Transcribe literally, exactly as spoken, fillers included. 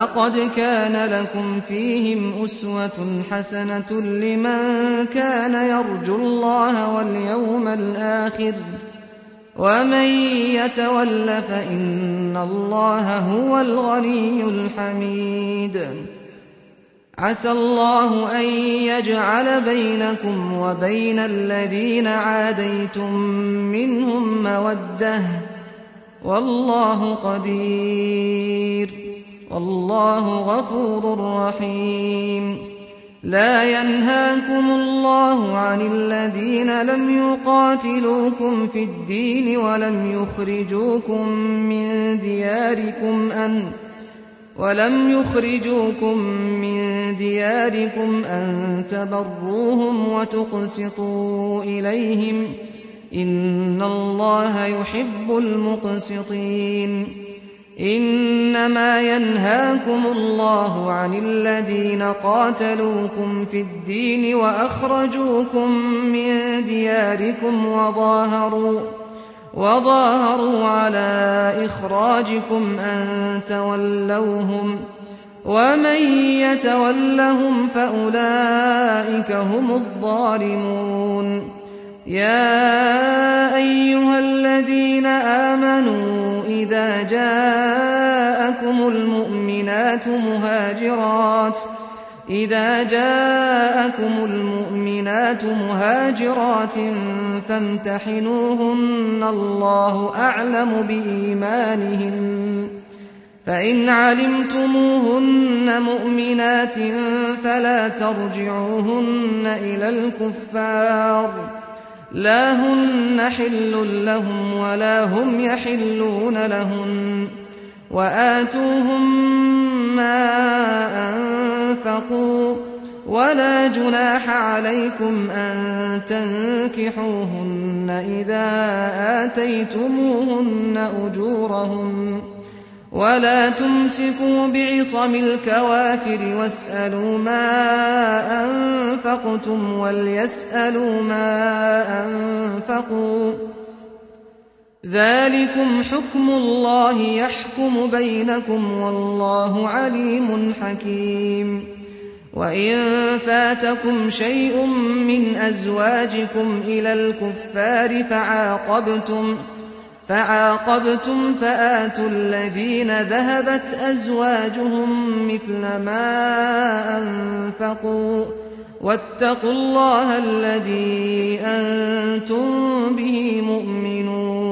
لقد كان لكم فيهم أسوة حسنة لمن كان يرجو الله واليوم الآخر ومن يتول فإن الله هو الغني الحميد. عسى الله أن يجعل بينكم وبين الذين عاديتم منهم مودة والله قدير والله غفور رحيم. لا ينهاكم الله عن الذين لم يقاتلوكم في الدين ولم يخرجوكم من دياركم أن ولم يخرجوكم من دياركم أن تبروهم وتقسطوا إليهم إن الله يحب المقسطين. إنما ينهاكم الله عن الذين قاتلوكم في الدين وأخرجوكم من دياركم وظاهروا وظاهروا على إخراجكم أن تولوهم ومن يتولهم فأولئك هم الظالمون. يا أيها الذين آمنوا إذا جاءكم المؤمنات مهاجرات إذا جاءكم المؤمنات مهاجرات فامتحنوهن الله أعلم بإيمانهن فإن علمتموهن مؤمنات فلا ترجعوهن إلى الكفار لا هن حل لهم ولا هم يحلون لهن وآتوهم ما أنفقوا ولا جناح عليكم أن تنكحوهن إذا آتيتموهن أجورهن ولا تمسكوا بعصم الكوافر واسألوا ما أنفقتم وليسألوا ما أنفقوا ذلكم حكم الله يحكم بينكم والله عليم حكيم. وإن فاتكم شيء من أزواجكم إلى الكفار فعاقبتم فعاقبتم فآتوا الذين ذهبت أزواجهم مثل ما أنفقوا واتقوا الله الذي أنتم به مؤمنون.